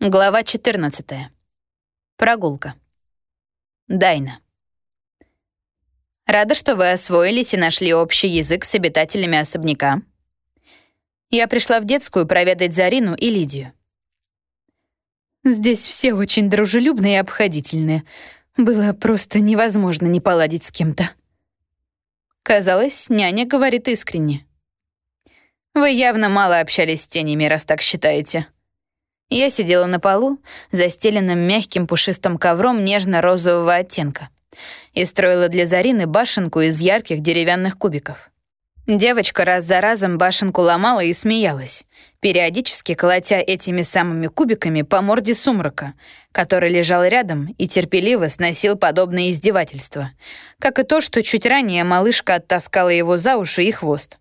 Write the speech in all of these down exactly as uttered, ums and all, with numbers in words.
Глава четырнадцатая. Прогулка. Дайна. Рада, что вы освоились и нашли общий язык с обитателями особняка. Я пришла в детскую проведать Зарину и Лидию. Здесь все очень дружелюбные и обходительные. Было просто невозможно не поладить с кем-то. Казалось, няня говорит искренне. Вы явно мало общались с тенями, раз так считаете. Я сидела на полу, застеленном мягким пушистым ковром нежно-розового оттенка, и строила для Зарины башенку из ярких деревянных кубиков. Девочка раз за разом башенку ломала и смеялась, периодически колотя этими самыми кубиками по морде Сумрака, который лежал рядом и терпеливо сносил подобное издевательство, как и то, что чуть ранее малышка оттаскала его за уши и хвост.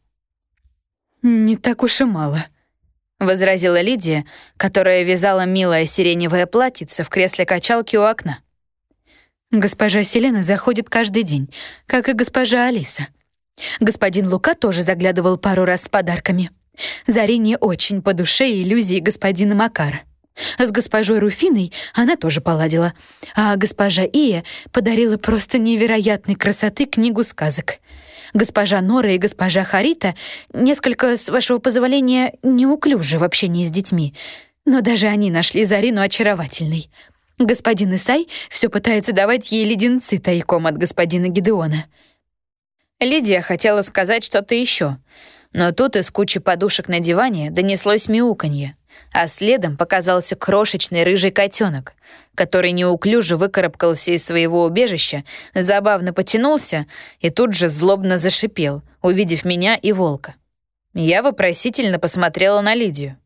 «Не так уж и мало», — возразила Лидия, которая вязала милое сиреневое платьице в кресле качалки у окна. «Госпожа Селена заходит каждый день, как и госпожа Алиса. Господин Лука тоже заглядывал пару раз с подарками. Зарине очень по душе иллюзии господина Макара. С госпожой Руфиной она тоже поладила, а госпожа Ия подарила просто невероятной красоты книгу сказок. Госпожа Нора и госпожа Харита несколько, с вашего позволения, неуклюжи в общении с детьми, но даже они нашли Зарину очаровательной. Господин Исай все пытается давать ей леденцы тайком от господина Гидеона». Лидия хотела сказать что-то еще, но тут из кучи подушек на диване донеслось мяуканье, а следом показался крошечный рыжий котенок, который неуклюже выкарабкался из своего убежища, забавно потянулся и тут же злобно зашипел, увидев меня и волка. Я вопросительно посмотрела на Лидию.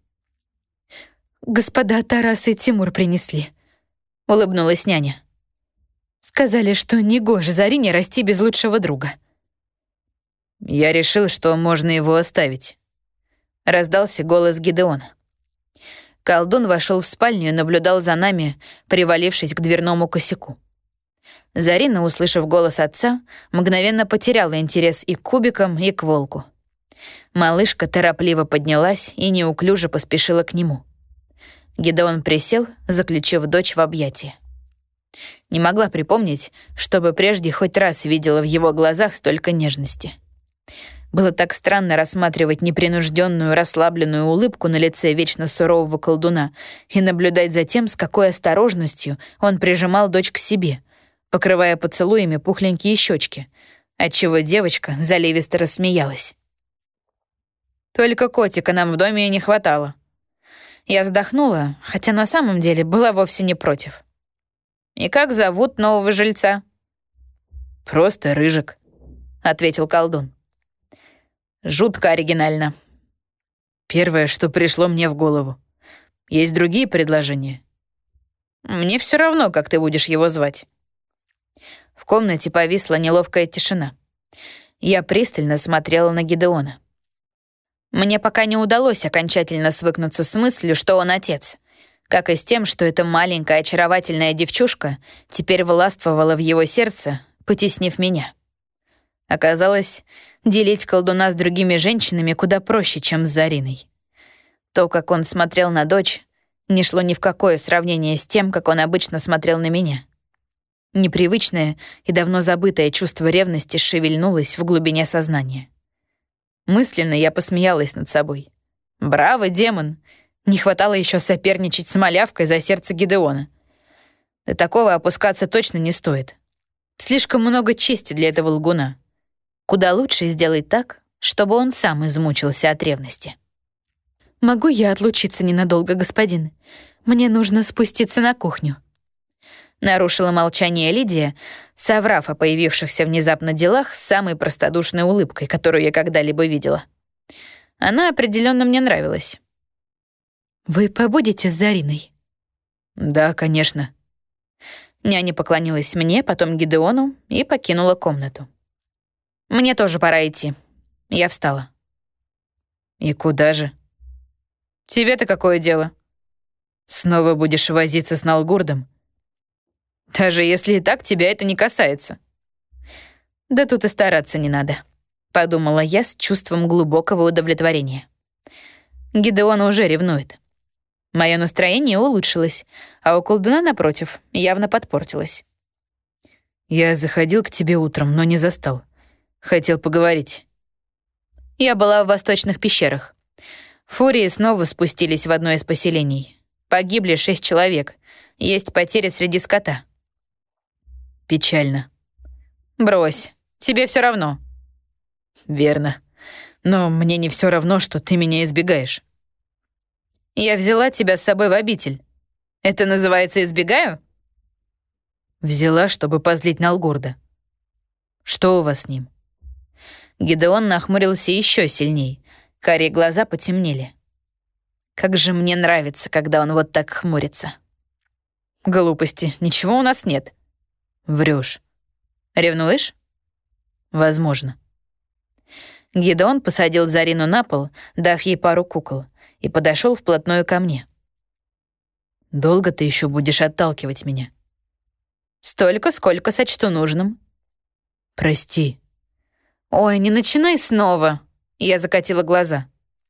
«Господа Тарас и Тимур принесли», — улыбнулась няня. «Сказали, что негоже Зарине расти без лучшего друга». «Я решил, что можно его оставить», — раздался голос Гидеона. Колдун вошел в спальню и наблюдал за нами, привалившись к дверному косяку. Зарина, услышав голос отца, мгновенно потеряла интерес и к кубикам, и к волку. Малышка торопливо поднялась и неуклюже поспешила к нему. Гидеон присел, заключив дочь в объятия. Не могла припомнить, чтобы прежде хоть раз видела в его глазах столько нежности. Было так странно рассматривать непринужденную, расслабленную улыбку на лице вечно сурового колдуна и наблюдать за тем, с какой осторожностью он прижимал дочь к себе, покрывая поцелуями пухленькие щечки, отчего девочка заливисто рассмеялась. «Только котика нам в доме и не хватало». Я вздохнула, хотя на самом деле была вовсе не против. «И как зовут нового жильца?» «Просто Рыжик», — ответил колдун. «Жутко оригинально. Первое, что пришло мне в голову. Есть другие предложения?» «Мне все равно, как ты будешь его звать». В комнате повисла неловкая тишина. Я пристально смотрела на Гидеона. Мне пока не удалось окончательно свыкнуться с мыслью, что он отец, как и с тем, что эта маленькая очаровательная девчушка теперь властвовала в его сердце, потеснив меня. Оказалось, делить колдуна с другими женщинами куда проще, чем с Зариной. То, как он смотрел на дочь, не шло ни в какое сравнение с тем, как он обычно смотрел на меня. Непривычное и давно забытое чувство ревности шевельнулось в глубине сознания. Мысленно я посмеялась над собой. «Браво, демон! Не хватало еще соперничать с малявкой за сердце Гидеона. До такого опускаться точно не стоит. Слишком много чести для этого лгуна. Куда лучше сделать так, чтобы он сам измучился от ревности». «Могу я отлучиться ненадолго, господин? Мне нужно спуститься на кухню». Нарушила молчание Лидия, соврав о появившихся внезапно делах с самой простодушной улыбкой, которую я когда-либо видела. Она определенно мне нравилась. «Вы побудете с Зариной?» «Да, конечно». Няня поклонилась мне, потом Гидеону и покинула комнату. «Мне тоже пора идти». Я встала. «И куда же?» «Тебе-то какое дело?» «Снова будешь возиться с Налгурдом?» «Даже если и так, тебя это не касается». «Да тут и стараться не надо», — подумала я с чувством глубокого удовлетворения. Гидеон уже ревнует. Мое настроение улучшилось, а у колдуна, напротив, явно подпортилось. «Я заходил к тебе утром, но не застал. Хотел поговорить». Я была в восточных пещерах. Фурии снова спустились в одно из поселений. Погибли шесть человек. Есть потери среди скота. Печально. Брось, тебе все равно. Верно. Но мне не все равно, что ты меня избегаешь. Я взяла тебя с собой в обитель. Это называется «избегаю»? Взяла, чтобы позлить Налгорда. Что у вас с ним? Гидеон нахмурился еще сильней. Карие глаза потемнели. Как же мне нравится, когда он вот так хмурится. Глупости, ничего у нас нет. Врешь. Ревнуешь? Возможно. Гидеон посадил Зарину на пол, дав ей пару кукол, и подошел вплотную ко мне. Долго ты еще будешь отталкивать меня? Столько, сколько сочту нужным. Прости. Ой, не начинай снова. Я закатила глаза.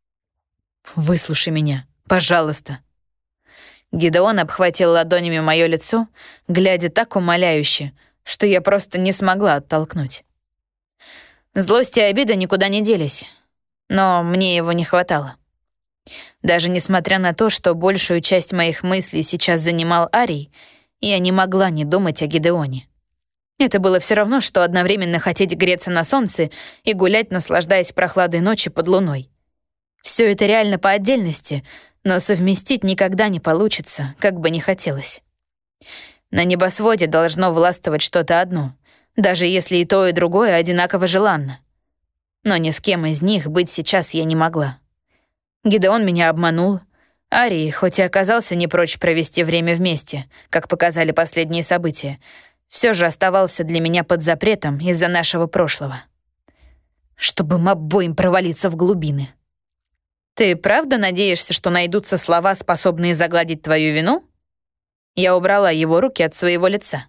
Выслушай меня, пожалуйста. Гидеон обхватил ладонями мое лицо, глядя так умоляюще, что я просто не смогла оттолкнуть. Злость и обида никуда не делись, но мне его не хватало. Даже несмотря на то, что большую часть моих мыслей сейчас занимал Арий, я не могла не думать о Гидеоне. Это было все равно, что одновременно хотеть греться на солнце и гулять, наслаждаясь прохладой ночи под луной. Все это реально по отдельности, но совместить никогда не получится, как бы ни хотелось. На небосводе должно властвовать что-то одно, даже если и то, и другое одинаково желанно. Но ни с кем из них быть сейчас я не могла. Гидеон меня обманул. Арий, хоть и оказался не прочь провести время вместе, как показали последние события, все же оставался для меня под запретом из-за нашего прошлого. Чтобы им обоим провалиться в глубины. Ты правда надеешься, что найдутся слова, способные загладить твою вину? Я убрала его руки от своего лица.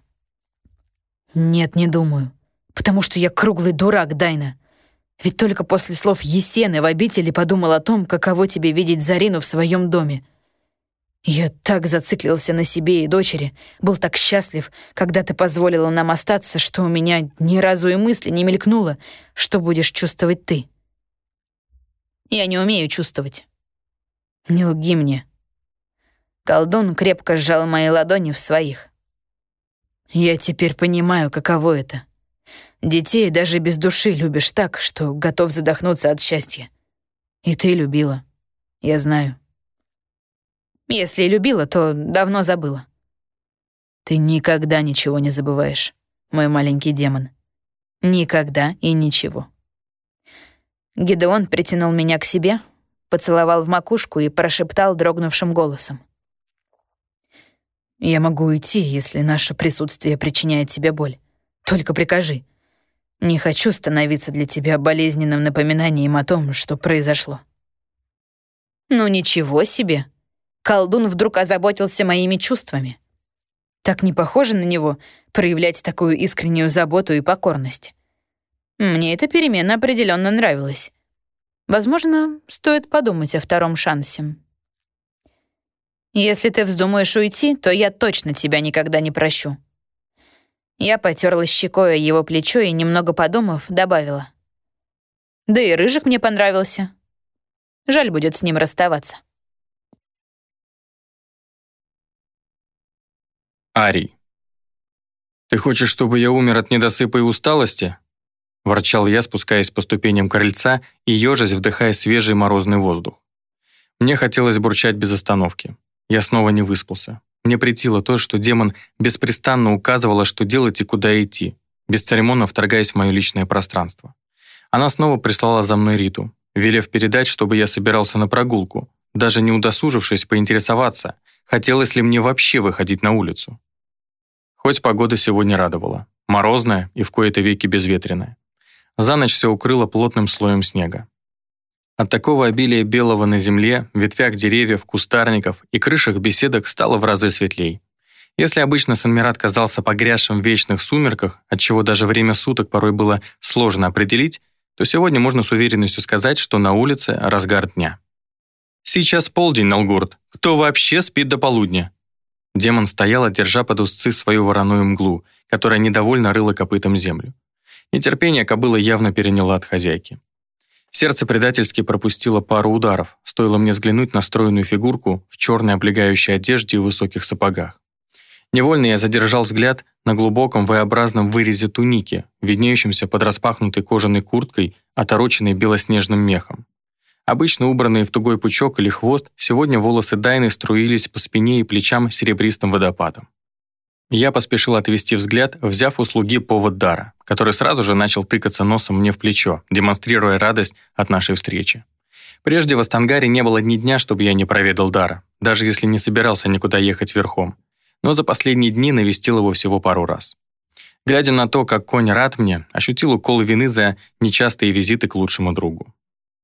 Нет, не думаю. Потому что я круглый дурак, Дайна. Ведь только после слов Есены в обители подумал о том, каково тебе видеть Зарину в своем доме. Я так зациклился на себе и дочери, был так счастлив, когда ты позволила нам остаться, что у меня ни разу и мысли не мелькнуло, что будешь чувствовать ты. Я не умею чувствовать. Не лги мне. Колдун крепко сжал мои ладони в своих. Я теперь понимаю, каково это. Детей даже без души любишь так, что готов задохнуться от счастья. И ты любила. Я знаю. Если и любила, то давно забыла. Ты никогда ничего не забываешь, мой маленький демон. Никогда и ничего. Гидеон притянул меня к себе, поцеловал в макушку и прошептал дрогнувшим голосом. «Я могу уйти, если наше присутствие причиняет тебе боль. Только прикажи. Не хочу становиться для тебя болезненным напоминанием о том, что произошло». «Ну ничего себе!» Колдун вдруг озаботился моими чувствами. Так не похоже на него проявлять такую искреннюю заботу и покорность. Мне эта перемена определенно нравилась. Возможно, стоит подумать о втором шансе. Если ты вздумаешь уйти, то я точно тебя никогда не прощу. Я потёрла щекой о его плечо и, немного подумав, добавила. Да и Рыжик мне понравился. Жаль будет с ним расставаться. Арий. «Ты хочешь, чтобы я умер от недосыпа и усталости?» — ворчал я, спускаясь по ступеням крыльца и ежась, вдыхая свежий морозный воздух. Мне хотелось бурчать без остановки. Я снова не выспался. Мне претило то, что демон беспрестанно указывала, что делать и куда идти, бесцеремонно вторгаясь в мое личное пространство. Она снова прислала за мной Риту, велев передать, чтобы я собирался на прогулку, даже не удосужившись поинтересоваться, хотелось ли мне вообще выходить на улицу. Хоть погода сегодня радовала. Морозная и в кои-то веки безветренная. За ночь все укрыло плотным слоем снега. От такого обилия белого на земле, ветвях деревьев, кустарников и крышах беседок стало в разы светлей. Если обычно Санмират казался погрязшим в вечных сумерках, отчего даже время суток порой было сложно определить, то сегодня можно с уверенностью сказать, что на улице разгар дня. «Сейчас полдень, Налгурт. Кто вообще спит до полудня?» Демон стояла, держа под узцы свою вороную мглу, которая недовольно рыла копытом землю. Нетерпение кобыла явно переняло от хозяйки. Сердце предательски пропустило пару ударов, стоило мне взглянуть на стройную фигурку в черной облегающей одежде и высоких сапогах. Невольно я задержал взгляд на глубоком V-образном вырезе туники, виднеющемся под распахнутой кожаной курткой, отороченной белоснежным мехом. Обычно убранные в тугой пучок или хвост, сегодня волосы Дайны струились по спине и плечам серебристым водопадом. Я поспешил отвести взгляд, взяв у слуги повод Дара, который сразу же начал тыкаться носом мне в плечо, демонстрируя радость от нашей встречи. Прежде в Астангаре не было ни дня, чтобы я не проведал Дара, даже если не собирался никуда ехать верхом. Но за последние дни навестил его всего пару раз. Глядя на то, как конь рад мне, ощутил укол вины за нечастые визиты к лучшему другу.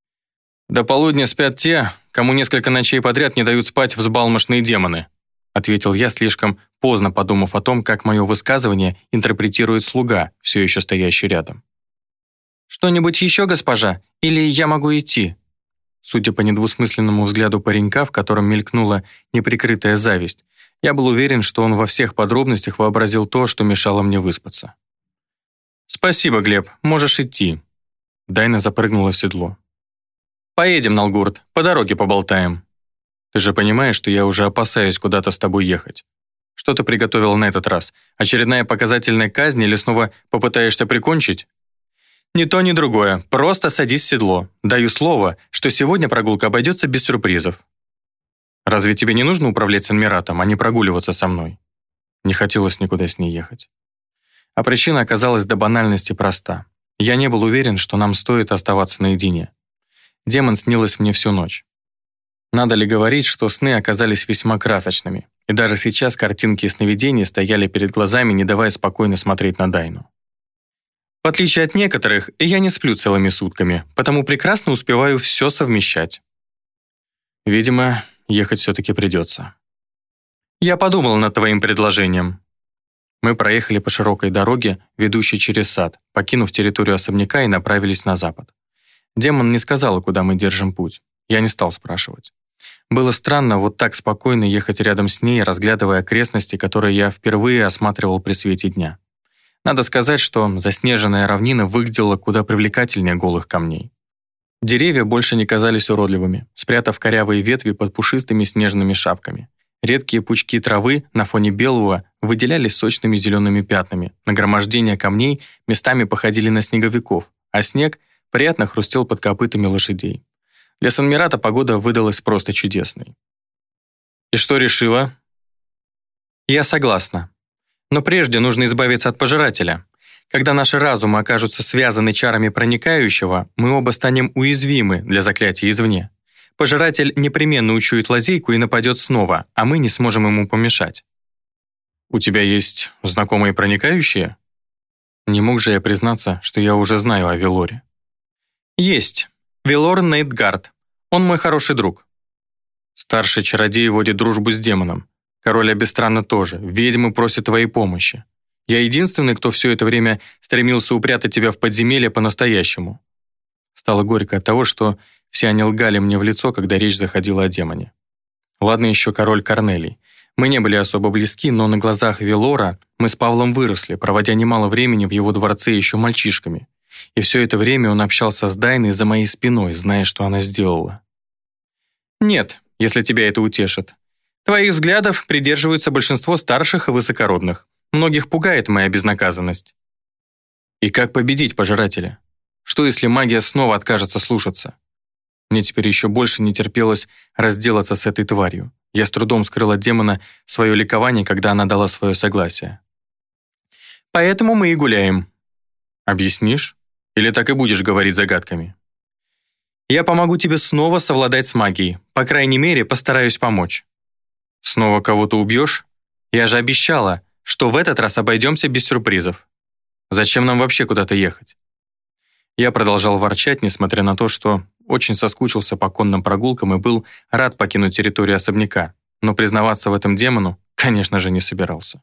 «До полудня спят те, кому несколько ночей подряд не дают спать взбалмошные демоны», ответил я, слишком поздно подумав о том, как мое высказывание интерпретирует слуга, все еще стоящий рядом. «Что-нибудь еще, госпожа? Или я могу идти?» Судя по недвусмысленному взгляду паренька, в котором мелькнула неприкрытая зависть, я был уверен, что он во всех подробностях вообразил то, что мешало мне выспаться. «Спасибо, Глеб, можешь идти». Дайна запрыгнула в седло. «Поедем, Налгурт, по дороге поболтаем. Ты же понимаешь, что я уже опасаюсь куда-то с тобой ехать. Что ты приготовила на этот раз? Очередная показательная казнь или снова попытаешься прикончить?» «Ни то, ни другое. Просто садись в седло. Даю слово, что сегодня прогулка обойдется без сюрпризов». «Разве тебе не нужно управлять Санмиратом, а не прогуливаться со мной?» Не хотелось никуда с ней ехать. А причина оказалась до банальности проста. Я не был уверен, что нам стоит оставаться наедине. Демон снилась мне всю ночь. Надо ли говорить, что сны оказались весьма красочными, и даже сейчас картинки и сновидения стояли перед глазами, не давая спокойно смотреть на Дайну. В отличие от некоторых, я не сплю целыми сутками, потому прекрасно успеваю все совмещать. Видимо, ехать все-таки придется. Я подумал над твоим предложением. Мы проехали по широкой дороге, ведущей через сад, покинув территорию особняка и направились на запад. Демон не сказала, куда мы держим путь. Я не стал спрашивать. Было странно вот так спокойно ехать рядом с ней, разглядывая окрестности, которые я впервые осматривал при свете дня. Надо сказать, что заснеженная равнина выглядела куда привлекательнее голых камней. Деревья больше не казались уродливыми, спрятав корявые ветви под пушистыми снежными шапками. Редкие пучки травы на фоне белого выделялись сочными зелеными пятнами. Нагромождения камней местами походили на снеговиков, а снег приятно хрустел под копытами лошадей. Для Санмирата погода выдалась просто чудесной. «И что решила?» «Я согласна. Но прежде нужно избавиться от пожирателя. Когда наши разумы окажутся связаны чарами проникающего, мы оба станем уязвимы для заклятия извне. Пожиратель непременно учует лазейку и нападет снова, а мы не сможем ему помешать». «У тебя есть знакомые проникающие?» Не мог же я признаться, что я уже знаю о Велоре. «Есть. Велор Нейтгард. Он мой хороший друг». «Старший чародей водит дружбу с демоном. Король Абистрана тоже. Ведьмы просят твоей помощи. Я единственный, кто все это время стремился упрятать тебя в подземелье по-настоящему». Стало горько от того, что все они лгали мне в лицо, когда речь заходила о демоне. Ладно еще король Корнелий. Мы не были особо близки, но на глазах Велора мы с Павлом выросли, проводя немало времени в его дворце еще мальчишками. И все это время он общался с Дайной за моей спиной, зная, что она сделала. «Нет, если тебя это утешит. Твоих взглядов придерживаются большинство старших и высокородных. Многих пугает моя безнаказанность». «И как победить пожирателя? Что, если магия снова откажется слушаться?» Мне теперь еще больше не терпелось разделаться с этой тварью. Я с трудом скрыл от демона свое ликование, когда она дала свое согласие. «Поэтому мы и гуляем». «Объяснишь? Или так и будешь говорить загадками?» «Я помогу тебе снова совладать с магией. По крайней мере, постараюсь помочь». «Снова кого-то убьешь? Я же обещала, что в этот раз обойдемся без сюрпризов. Зачем нам вообще куда-то ехать?» Я продолжал ворчать, несмотря на то, что очень соскучился по конным прогулкам и был рад покинуть территорию особняка, но признаваться в этом демону, конечно же, не собирался.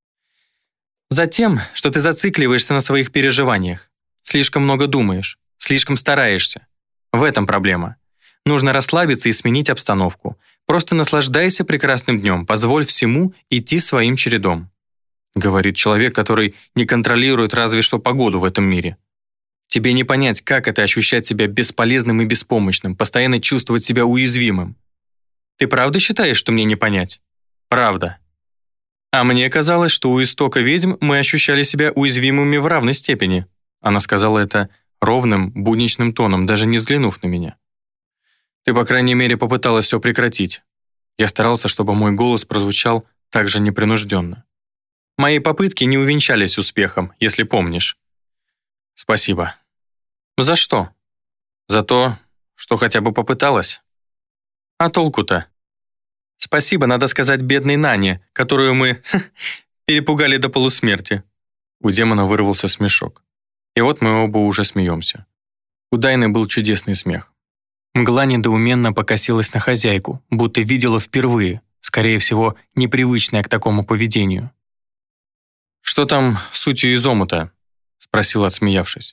«Затем, что ты зацикливаешься на своих переживаниях. Слишком много думаешь, слишком стараешься. В этом проблема. Нужно расслабиться и сменить обстановку. Просто наслаждайся прекрасным днем, позволь всему идти своим чередом», говорит человек, который не контролирует разве что погоду в этом мире. Тебе не понять, как это ощущать себя бесполезным и беспомощным, постоянно чувствовать себя уязвимым. Ты правда считаешь, что мне не понять? Правда. А мне казалось, что у истока ведьм мы ощущали себя уязвимыми в равной степени. Она сказала это ровным, будничным тоном, даже не взглянув на меня. Ты, по крайней мере, попыталась все прекратить. Я старался, чтобы мой голос прозвучал так же непринужденно. Мои попытки не увенчались успехом, если помнишь. Спасибо. За что? За то, что хотя бы попыталась. А толку-то? Спасибо, надо сказать, бедной Нане, которую мы перепугали до полусмерти. У демона вырвался смешок. И вот мы оба уже смеемся. У Дайны был чудесный смех. Мгла недоуменно покосилась на хозяйку, будто видела впервые, скорее всего, непривычная к такому поведению. «Что там с сутью из омута?» — спросил, отсмеявшись.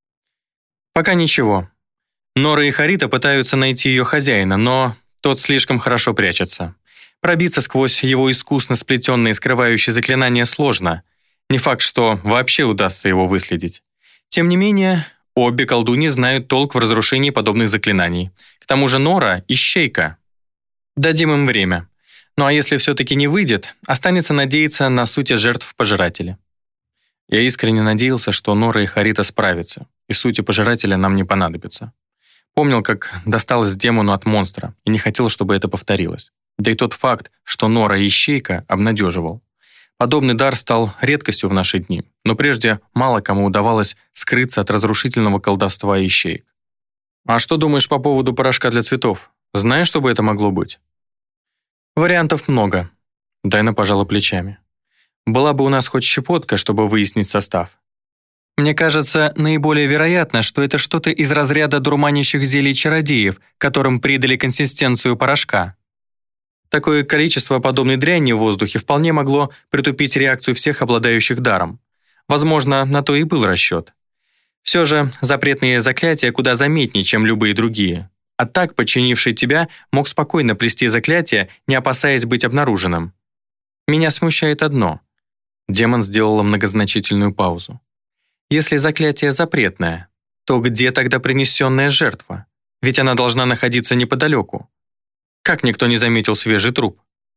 «Пока ничего. Нора и Харита пытаются найти ее хозяина, но тот слишком хорошо прячется. Пробиться сквозь его искусно сплетенные скрывающие заклинания сложно. Не факт, что вообще удастся его выследить. Тем не менее, обе колдуньи знают толк в разрушении подобных заклинаний. К тому же Нора — ищейка. Дадим им время. Ну а если все-таки не выйдет, останется надеяться на сути жертв пожирателя». Я искренне надеялся, что Нора и Харита справятся, и сути пожирателя нам не понадобится. Помнил, как досталось демону от монстра, и не хотел, чтобы это повторилось. Да и тот факт, что Нора и ищейка, обнадеживал. Подобный дар стал редкостью в наши дни, но прежде мало кому удавалось скрыться от разрушительного колдовства ищеек. «А что думаешь по поводу порошка для цветов? Знаешь, что бы это могло быть?» «Вариантов много», — Дайна пожала плечами. «Была бы у нас хоть щепотка, чтобы выяснить состав. Мне кажется, наиболее вероятно, что это что-то из разряда дурманящих зелий чародеев, которым придали консистенцию порошка. Такое количество подобной дряни в воздухе вполне могло притупить реакцию всех обладающих даром. Возможно, на то и был расчет. Все же запретные заклятия куда заметнее, чем любые другие. А так, подчинивший тебя, мог спокойно плести заклятие, не опасаясь быть обнаруженным. Меня смущает одно». Демон сделала многозначительную паузу. «Если заклятие запретное, то где тогда принесенная жертва? Ведь она должна находиться неподалеку. Как никто не заметил свежий труп?»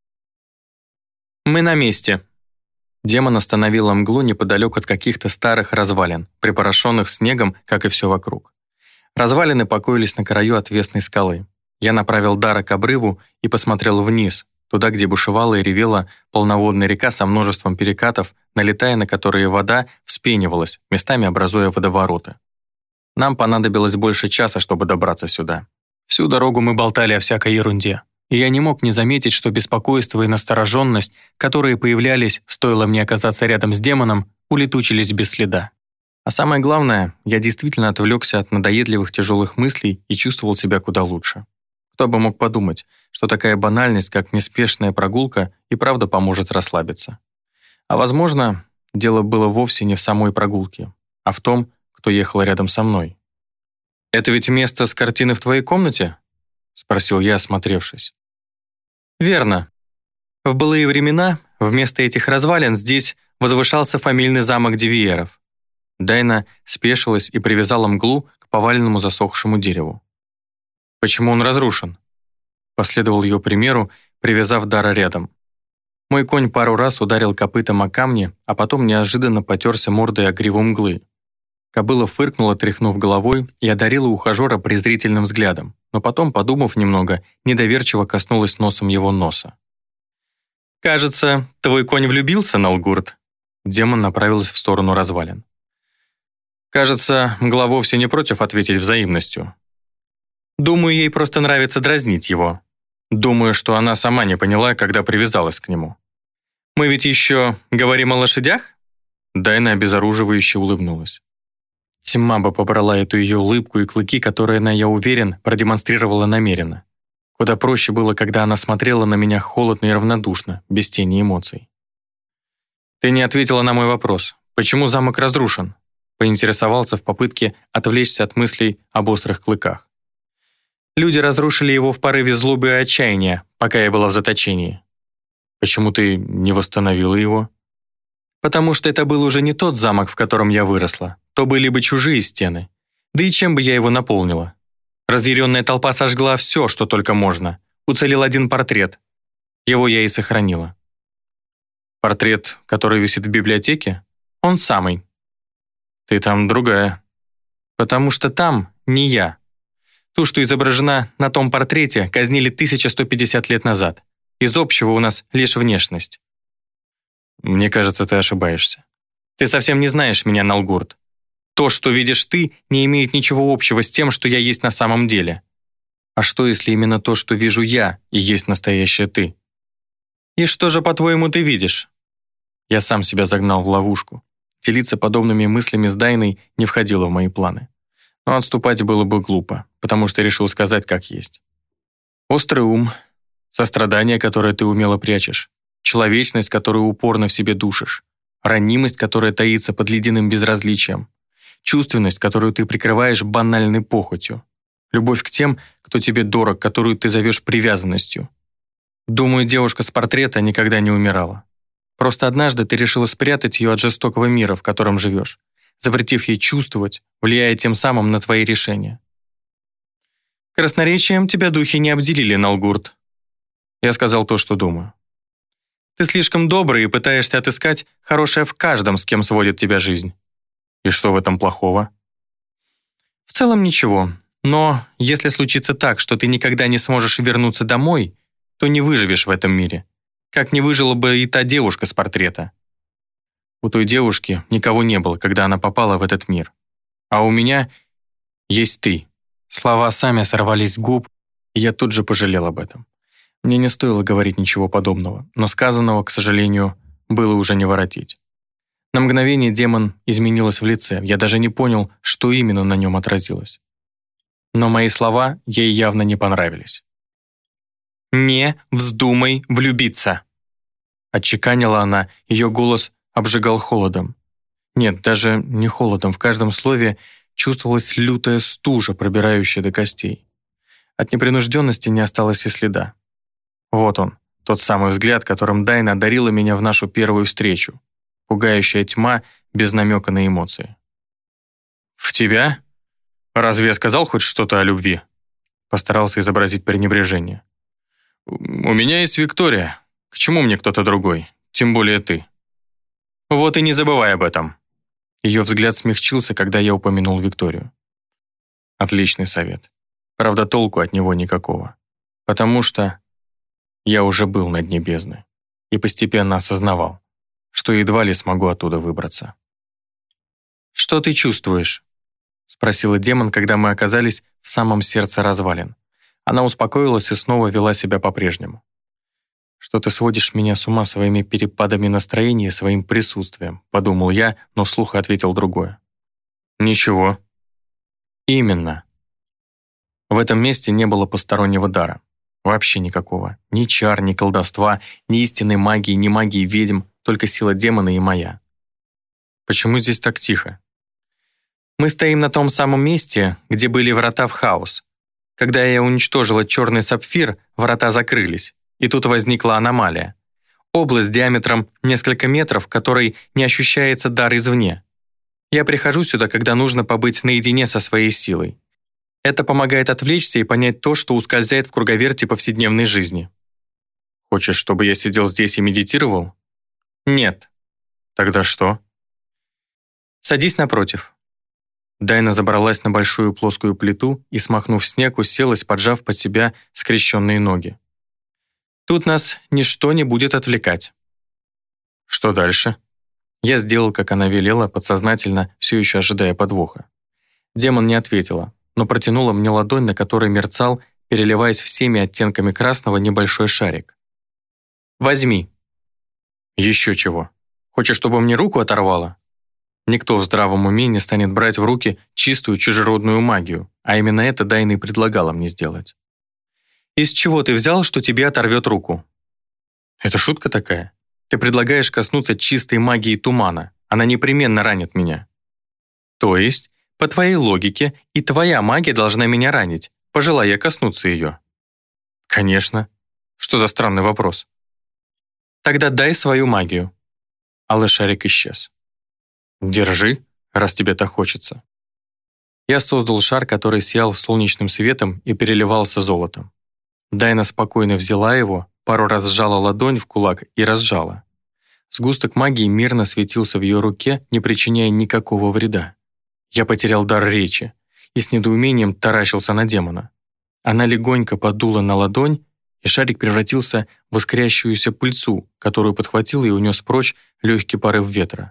«Мы на месте». Демон остановила мглу неподалеку от каких-то старых развалин, припорошенных снегом, как и все вокруг. Развалины покоились на краю отвесной скалы. Я направил дара к обрыву и посмотрел вниз, туда, где бушевала и ревела полноводная река со множеством перекатов, налетая на которые вода вспенивалась, местами образуя водовороты. Нам понадобилось больше часа, чтобы добраться сюда. Всю дорогу мы болтали о всякой ерунде, и я не мог не заметить, что беспокойство и настороженность, которые появлялись, стоило мне оказаться рядом с демоном, улетучились без следа. А самое главное, я действительно отвлекся от надоедливых тяжелых мыслей и чувствовал себя куда лучше. Кто бы мог подумать, что такая банальность, как неспешная прогулка, и правда поможет расслабиться. А возможно, дело было вовсе не в самой прогулке, а в том, кто ехал рядом со мной. «Это ведь место с картины в твоей комнате?» — спросил я, осмотревшись. «Верно. В былые времена вместо этих развалин здесь возвышался фамильный замок Девиеров». Дайна спешилась и привязала мглу к поваленному засохшему дереву. «Почему он разрушен?» Последовал ее примеру, привязав дара рядом. Мой конь пару раз ударил копытом о камни, а потом неожиданно потерся мордой о гриву мглы. Кобыла фыркнула, тряхнув головой, и одарила ухажера презрительным взглядом, но потом, подумав немного, недоверчиво коснулась носом его носа. «Кажется, твой конь влюбился, Налгурт?» Демон направился в сторону развалин. «Кажется, мгла вовсе не против ответить взаимностью. Думаю, ей просто нравится дразнить его. Думаю, что она сама не поняла, когда привязалась к нему. Мы ведь еще говорим о лошадях?» Дайна обезоруживающе улыбнулась. Тьма бы побрала эту ее улыбку и клыки, которые она, я уверен, продемонстрировала намеренно. Куда проще было, когда она смотрела на меня холодно и равнодушно, без тени эмоций. «Ты не ответила на мой вопрос. Почему замок разрушен?» Поинтересовался в попытке отвлечься от мыслей об острых клыках. Люди разрушили его в порыве злобы и отчаяния, пока я была в заточении. Почему ты не восстановила его? Потому что это был уже не тот замок, в котором я выросла. То были бы чужие стены. Да и чем бы я его наполнила? Разъяренная толпа сожгла все, что только можно. Уцелел один портрет. Его я и сохранила. Портрет, который висит в библиотеке? Он самый. Ты там другая. Потому что там не я. Ту, что изображена на том портрете, казнили тысяча сто пятьдесят лет назад. Из общего у нас лишь внешность. Мне кажется, ты ошибаешься. Ты совсем не знаешь меня, Налгурт. То, что видишь ты, не имеет ничего общего с тем, что я есть на самом деле. А что, если именно то, что вижу я, и есть настоящее ты? И что же, по-твоему, ты видишь? Я сам себя загнал в ловушку. Делиться подобными мыслями с Дайной не входило в мои планы. Но отступать было бы глупо, потому что решил сказать, как есть. Острый ум, сострадание, которое ты умело прячешь, человечность, которую упорно в себе душишь, ранимость, которая таится под ледяным безразличием, чувственность, которую ты прикрываешь банальной похотью, любовь к тем, кто тебе дорог, которую ты зовешь привязанностью. Думаю, девушка с портрета никогда не умирала. Просто однажды ты решила спрятать ее от жестокого мира, в котором живешь, запретив ей чувствовать, влияя тем самым на твои решения. Красноречием тебя духи не обделили, Налгурт. Я сказал то, что думаю. Ты слишком добрый и пытаешься отыскать хорошее в каждом, с кем сводит тебя жизнь. И что в этом плохого? В целом ничего. Но если случится так, что ты никогда не сможешь вернуться домой, то не выживешь в этом мире. Как не выжила бы и та девушка с портрета. У той девушки никого не было, когда она попала в этот мир. А у меня есть ты. Слова сами сорвались с губ, и я тут же пожалел об этом. Мне не стоило говорить ничего подобного, но сказанного, к сожалению, было уже не воротить. На мгновение демон изменилась в лице, я даже не понял, что именно на нем отразилось. Но мои слова ей явно не понравились. «Не вздумай влюбиться!» Отчеканила она, ее голос обжигал холодом. Нет, даже не холодом, в каждом слове чувствовалась лютая стужа, пробирающая до костей. От непринужденности не осталось и следа. Вот он, тот самый взгляд, которым Дайна одарила меня в нашу первую встречу. Пугающая тьма без намека на эмоции. «В тебя? Разве я сказал хоть что-то о любви?» Постарался изобразить пренебрежение. «У меня есть Виктория. К чему мне кто-то другой? Тем более ты». «Вот и не забывай об этом». Ее взгляд смягчился, когда я упомянул Викторию. Отличный совет. Правда, толку от него никакого. Потому что я уже был на дне бездны и постепенно осознавал, что едва ли смогу оттуда выбраться. «Что ты чувствуешь?» — спросила демон, когда мы оказались в самом сердце развалин. Она успокоилась и снова вела себя по-прежнему. «Что ты сводишь меня с ума своими перепадами настроения и своим присутствием», — подумал я, но вслух ответил другое. «Ничего». «Именно». В этом месте не было постороннего дара. Вообще никакого. Ни чар, ни колдовства, ни истинной магии, ни магии ведьм, только сила демона и моя. «Почему здесь так тихо?» «Мы стоим на том самом месте, где были врата в хаос. Когда я уничтожила черный сапфир, врата закрылись. И тут возникла аномалия. Область диаметром несколько метров, в которой не ощущается дар извне. Я прихожу сюда, когда нужно побыть наедине со своей силой. Это помогает отвлечься и понять то, что ускользает в круговерти повседневной жизни». «Хочешь, чтобы я сидел здесь и медитировал?» «Нет». «Тогда что?» «Садись напротив». Дайна забралась на большую плоскую плиту и, смахнув снег, уселась, поджав под себя скрещенные ноги. «Тут нас ничто не будет отвлекать». «Что дальше?» Я сделал, как она велела, подсознательно, все еще ожидая подвоха. Демон не ответила, но протянула мне ладонь, на которой мерцал, переливаясь всеми оттенками красного, небольшой шарик. «Возьми». «Еще чего? Хочешь, чтобы мне руку оторвало?» Никто в здравом уме не станет брать в руки чистую чужеродную магию, а именно это Дайна и предлагала мне сделать. «Из чего ты взял, что тебе оторвет руку?» «Это шутка такая? Ты предлагаешь коснуться чистой магии тумана. Она непременно ранит меня». «То есть, по твоей логике, и твоя магия должна меня ранить, пожелай я коснуться ее». «Конечно. Что за странный вопрос?» «Тогда дай свою магию». Алый шарик исчез. «Держи, раз тебе так хочется». Я создал шар, который сиял солнечным светом и переливался золотом. Дайна спокойно взяла его, пару раз сжала ладонь в кулак и разжала. Сгусток магии мирно светился в ее руке, не причиняя никакого вреда. Я потерял дар речи и с недоумением таращился на демона. Она легонько подула на ладонь, и шарик превратился в искрящуюся пыльцу, которую подхватил и унес прочь легкий порыв ветра.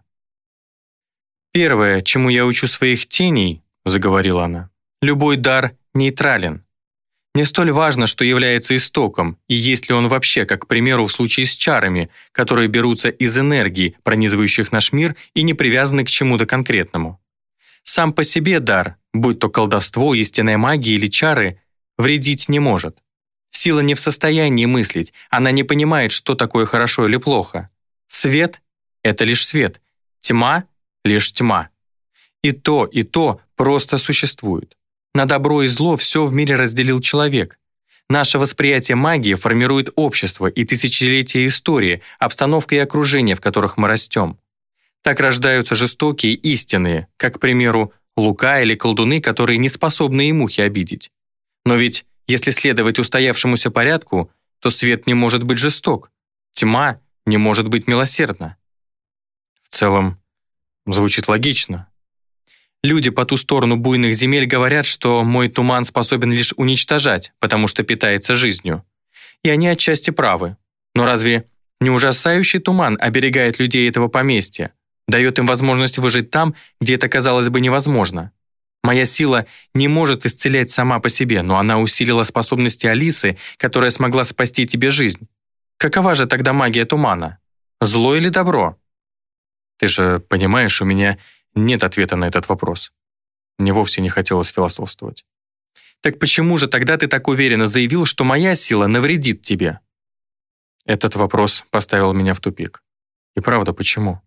«Первое, чему я учу своих теней, — заговорила она, — любой дар нейтрален. Не столь важно, что является истоком, и есть ли он вообще, как, к примеру, в случае с чарами, которые берутся из энергии, пронизывающих наш мир и не привязаны к чему-то конкретному. Сам по себе дар, будь то колдовство, истинная магия или чары, вредить не может. Сила не в состоянии мыслить, она не понимает, что такое хорошо или плохо. Свет — это лишь свет, тьма — лишь тьма. И то, и то просто существует. На добро и зло все в мире разделил человек. Наше восприятие магии формирует общество и тысячелетия истории, обстановка и окружение, в которых мы растем. Так рождаются жестокие истинные, как, к примеру, Лука или колдуны, которые не способны и мухи обидеть. Но ведь, если следовать устоявшемуся порядку, то свет не может быть жесток, тьма не может быть милосердна. В целом, звучит логично. Люди по ту сторону буйных земель говорят, что мой туман способен лишь уничтожать, потому что питается жизнью. И они отчасти правы. Но разве не ужасающий туман оберегает людей этого поместья, дает им возможность выжить там, где это, казалось бы, невозможно? Моя сила не может исцелять сама по себе, но она усилила способности Алисы, которая смогла спасти тебе жизнь. Какова же тогда магия тумана? Зло или добро? Ты же понимаешь, у меня нет ответа на этот вопрос. Мне вовсе не хотелось философствовать. Так почему же тогда ты так уверенно заявил, что моя сила навредит тебе? Этот вопрос поставил меня в тупик. И правда, почему?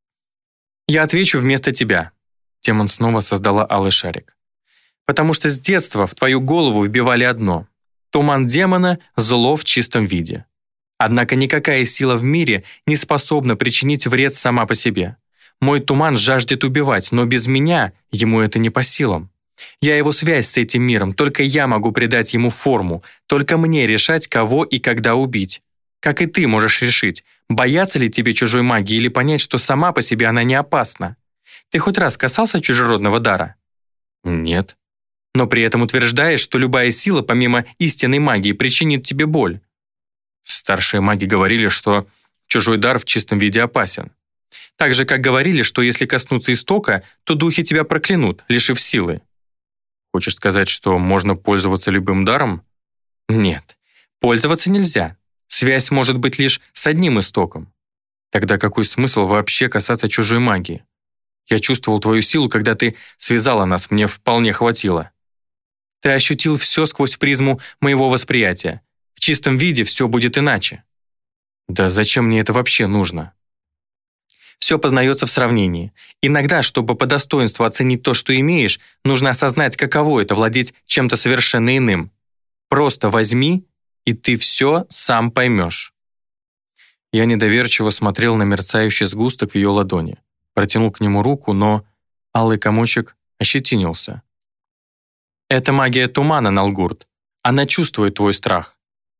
Я отвечу вместо тебя. Демон снова создала алый шарик. Потому что с детства в твою голову вбивали одно. Туман демона – зло в чистом виде. Однако никакая сила в мире не способна причинить вред сама по себе. Мой туман жаждет убивать, но без меня ему это не по силам. Я его связь с этим миром, только я могу придать ему форму, только мне решать, кого и когда убить. Как и ты можешь решить, бояться ли тебе чужой магии или понять, что сама по себе она не опасна. Ты хоть раз касался чужеродного дара? Нет. Но при этом утверждаешь, что любая сила, помимо истинной магии, причинит тебе боль. Старшие маги говорили, что чужой дар в чистом виде опасен. Так же, как говорили, что если коснуться истока, то духи тебя проклянут, лишив силы. Хочешь сказать, что можно пользоваться любым даром? Нет, пользоваться нельзя. Связь может быть лишь с одним истоком. Тогда какой смысл вообще касаться чужой магии? Я чувствовал твою силу, когда ты связала нас, мне вполне хватило. Ты ощутил все сквозь призму моего восприятия. В чистом виде все будет иначе. Да зачем мне это вообще нужно? Все познается в сравнении. Иногда, чтобы по достоинству оценить то, что имеешь, нужно осознать, каково это владеть чем-то совершенно иным. Просто возьми, и ты все сам поймешь. Я недоверчиво смотрел на мерцающий сгусток в ее ладони. Протянул к нему руку, но алый комочек ощетинился. Это магия тумана, Налгурт. Она чувствует твой страх.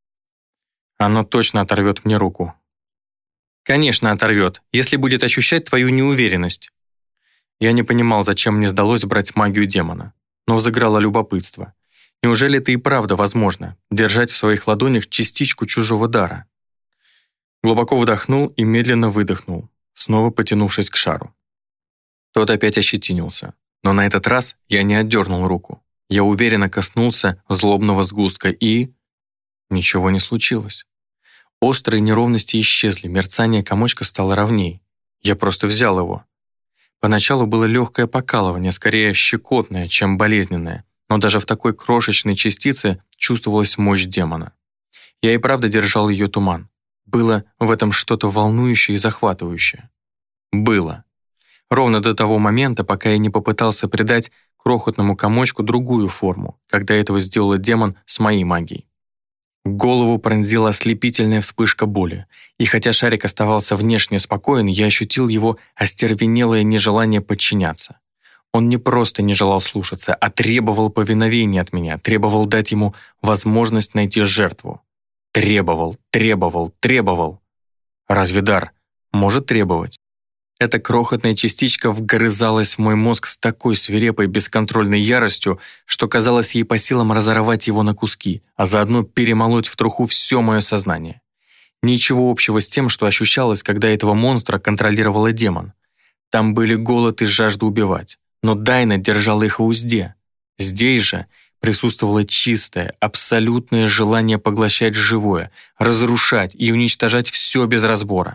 Оно точно оторвет мне руку. Конечно, оторвет, если будет ощущать твою неуверенность. Я не понимал, зачем мне сдалось брать магию демона, но взыграло любопытство. Неужели это и правда возможно, держать в своих ладонях частичку чужого дара? Глубоко вдохнул и медленно выдохнул, снова потянувшись к шару. Тот опять ощетинился, но на этот раз я не отдернул руку. Я уверенно коснулся злобного сгустка и... Ничего не случилось. Острые неровности исчезли, мерцание комочка стало ровней. Я просто взял его. Поначалу было легкое покалывание, скорее щекотное, чем болезненное, но даже в такой крошечной частице чувствовалась мощь демона. Я и правда держал ее туман. Было в этом что-то волнующее и захватывающее. Было. Ровно до того момента, пока я не попытался придать крохотному комочку другую форму, когда этого сделал демон с моей магией. Голову пронзила ослепительная вспышка боли, и хотя шарик оставался внешне спокоен, я ощутил его остервенелое нежелание подчиняться. Он не просто не желал слушаться, а требовал повиновения от меня, требовал дать ему возможность найти жертву. Требовал, требовал, требовал. Разве дар может требовать? Эта крохотная частичка вгрызалась в мой мозг с такой свирепой бесконтрольной яростью, что казалось ей по силам разорвать его на куски, а заодно перемолоть в труху все мое сознание. Ничего общего с тем, что ощущалось, когда этого монстра контролировала демон. Там были голод и жажда убивать, но Дайна держала их в узде. Здесь же присутствовало чистое, абсолютное желание поглощать живое, разрушать и уничтожать все без разбора.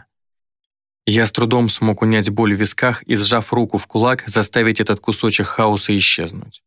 Я с трудом смог унять боль в висках и, сжав руку в кулак, заставить этот кусочек хаоса исчезнуть.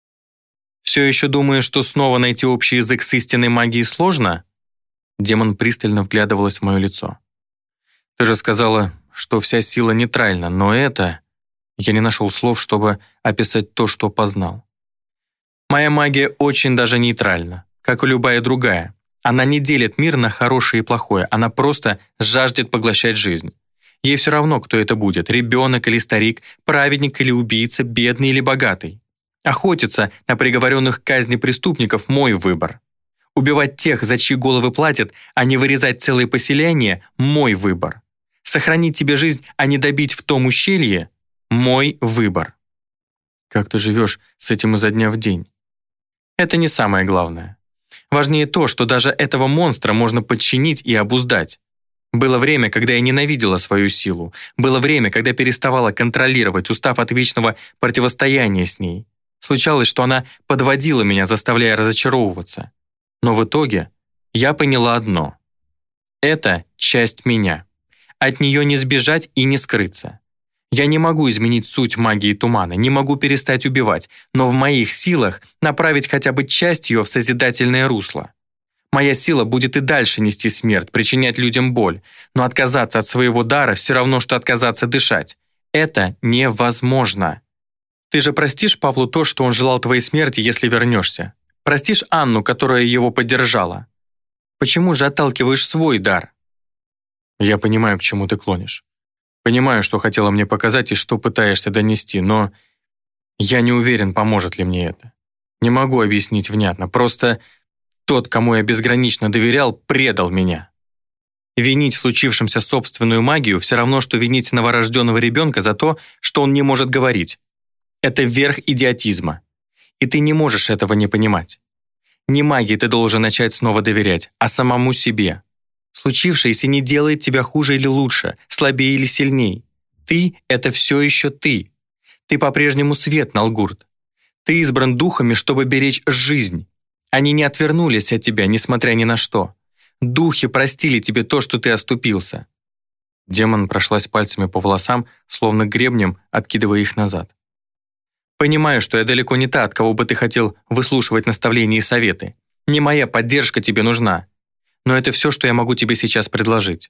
«Все еще думаешь, что снова найти общий язык с истинной магией сложно?» Демон пристально вглядывалась в мое лицо. «Ты же сказала, что вся сила нейтральна, но это...» Я не нашел слов, чтобы описать то, что познал. «Моя магия очень даже нейтральна, как и любая другая. Она не делит мир на хорошее и плохое, она просто жаждет поглощать жизнь. Ей все равно, кто это будет, ребенок или старик, праведник или убийца, бедный или богатый. Охотиться на приговоренных к казни преступников – мой выбор. Убивать тех, за чьи головы платят, а не вырезать целые поселения – мой выбор. Сохранить тебе жизнь, а не добить в том ущелье – мой выбор». «Как ты живешь с этим изо дня в день?» «Это не самое главное. Важнее то, что даже этого монстра можно подчинить и обуздать. Было время, когда я ненавидела свою силу. Было время, когда переставала контролировать, устав от вечного противостояния с ней. Случалось, что она подводила меня, заставляя разочаровываться. Но в итоге я поняла одно. Это часть меня. От нее не сбежать и не скрыться. Я не могу изменить суть магии тумана, не могу перестать убивать, но в моих силах направить хотя бы часть ее в созидательное русло. Моя сила будет и дальше нести смерть, причинять людям боль, но отказаться от своего дара все равно, что отказаться дышать. Это невозможно. Ты же простишь Павлу то, что он желал твоей смерти, если вернешься? Простишь Анну, которая его поддержала? Почему же отталкиваешь свой дар?» «Я понимаю, к чему ты клонишь. Понимаю, что хотела мне показать и что пытаешься донести, но я не уверен, поможет ли мне это. Не могу объяснить внятно, просто... Тот, кому я безгранично доверял, предал меня. Винить в случившемся собственную магию все равно, что винить новорожденного ребенка за то, что он не может говорить. Это верх идиотизма. И ты не можешь этого не понимать. Не магии ты должен начать снова доверять, а самому себе. Случившееся не делает тебя хуже или лучше, слабее или сильней. Ты — это все еще ты. Ты по-прежнему свет, Налгурт. Ты избран духами, чтобы беречь жизнь. Они не отвернулись от тебя, несмотря ни на что. Духи простили тебе то, что ты оступился». Демон прошлась пальцами по волосам, словно гребнем, откидывая их назад. «Понимаю, что я далеко не та, от кого бы ты хотел выслушивать наставления и советы. Не моя поддержка тебе нужна. Но это все, что я могу тебе сейчас предложить».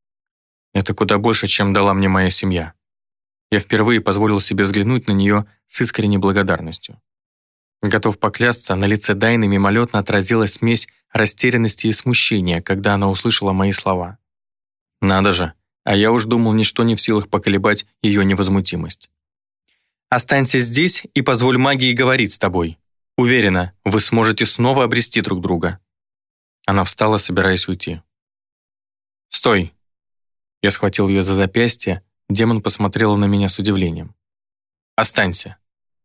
Это куда больше, чем дала мне моя семья. Я впервые позволил себе взглянуть на нее с искренней благодарностью. Готов поклясться, на лице Дайны мимолетно отразилась смесь растерянности и смущения, когда она услышала мои слова. Надо же, а я уж думал, ничто не в силах поколебать ее невозмутимость. «Останься здесь и позволь магии говорить с тобой. Уверена, вы сможете снова обрести друг друга». Она встала, собираясь уйти. «Стой!» Я схватил ее за запястье, демон посмотрела на меня с удивлением. «Останься».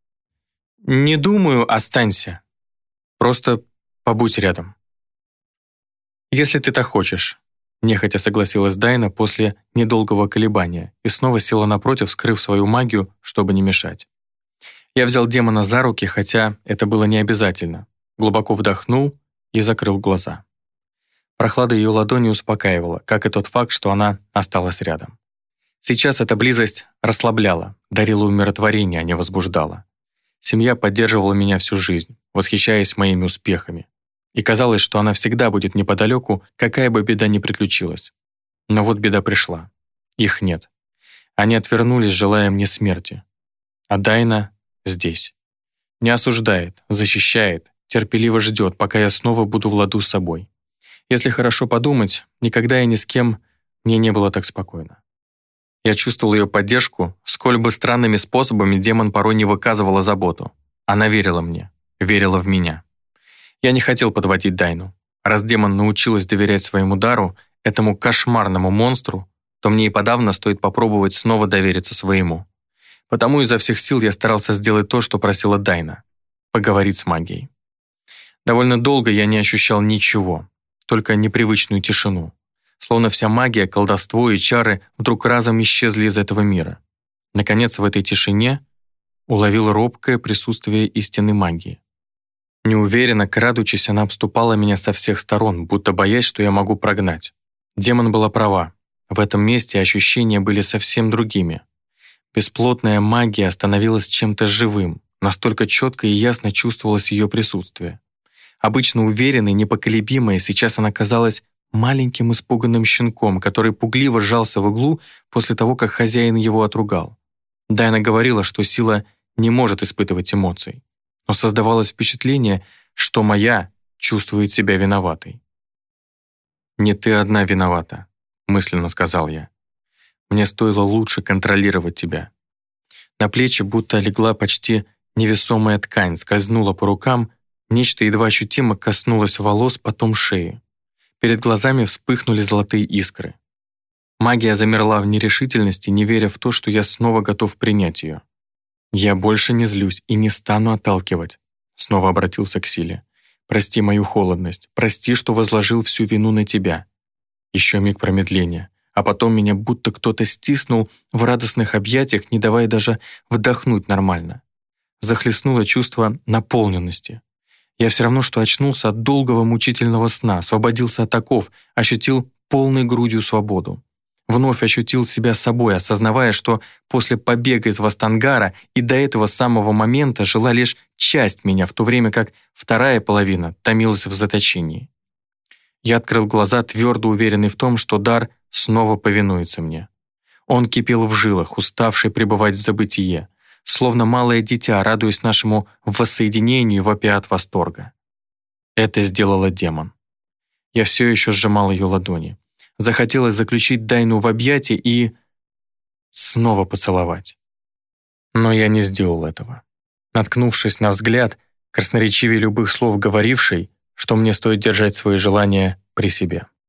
«Не думаю, останься. Просто побудь рядом». «Если ты так хочешь», — нехотя согласилась Дайна после недолгого колебания и снова села напротив, скрыв свою магию, чтобы не мешать. Я взял демона за руки, хотя это было не обязательно, глубоко вдохнул и закрыл глаза. Прохлада ее ладони успокаивала, как и тот факт, что она осталась рядом. Сейчас эта близость расслабляла, дарила умиротворение, а не возбуждала. Семья поддерживала меня всю жизнь, восхищаясь моими успехами. И казалось, что она всегда будет неподалеку, какая бы беда ни приключилась. Но вот беда пришла. Их нет. Они отвернулись, желая мне смерти. А Дайна здесь. Не осуждает, защищает, терпеливо ждет, пока я снова буду в ладу с собой. Если хорошо подумать, никогда и ни с кем мне не было так спокойно. Я чувствовал ее поддержку, сколь бы странными способами демон порой не выказывала заботу. Она верила мне, верила в меня. Я не хотел подводить Дайну. Раз демон научилась доверять своему дару, этому кошмарному монстру, то мне и подавно стоит попробовать снова довериться своему. Потому изо всех сил я старался сделать то, что просила Дайна — поговорить с магией. Довольно долго я не ощущал ничего, только непривычную тишину. Словно вся магия, колдовство и чары вдруг разом исчезли из этого мира. Наконец, в этой тишине уловил робкое присутствие истинной магии. Неуверенно, крадучись, она обступала меня со всех сторон, будто боясь, что я могу прогнать. Демон была права. В этом месте ощущения были совсем другими. Бесплотная магия становилась чем-то живым, настолько четко и ясно чувствовалось ее присутствие. Обычно уверенной, непоколебимой, сейчас она казалась маленьким испуганным щенком, который пугливо сжался в углу после того, как хозяин его отругал. Дайна говорила, что сила не может испытывать эмоций, но создавалось впечатление, что моя чувствует себя виноватой. «Не ты одна виновата», — мысленно сказал я. «Мне стоило лучше контролировать тебя». На плечи будто легла почти невесомая ткань, скользнула по рукам, нечто едва ощутимо коснулось волос, потом шеи. Перед глазами вспыхнули золотые искры. Магия замерла в нерешительности, не веря в то, что я снова готов принять ее. «Я больше не злюсь и не стану отталкивать», — снова обратился к силе. «Прости мою холодность, прости, что возложил всю вину на тебя». Еще миг промедления, а потом меня будто кто-то стиснул в радостных объятиях, не давая даже вдохнуть нормально. Захлестнуло чувство наполненности. Я все равно, что очнулся от долгого мучительного сна, освободился от оков, ощутил полной грудью свободу. Вновь ощутил себя собой, осознавая, что после побега из Вастангара и до этого самого момента жила лишь часть меня, в то время как вторая половина томилась в заточении. Я открыл глаза, твердо уверенный в том, что дар снова повинуется мне. Он кипел в жилах, уставший пребывать в забытие, словно малое дитя, радуясь нашему воссоединению, вопя от восторга. Это сделала демон. Я все еще сжимал ее ладони. Захотелось заключить Дайну в объятия и снова поцеловать. Но я не сделал этого. Наткнувшись на взгляд, красноречивее любых слов говоривший, что мне стоит держать свои желания при себе.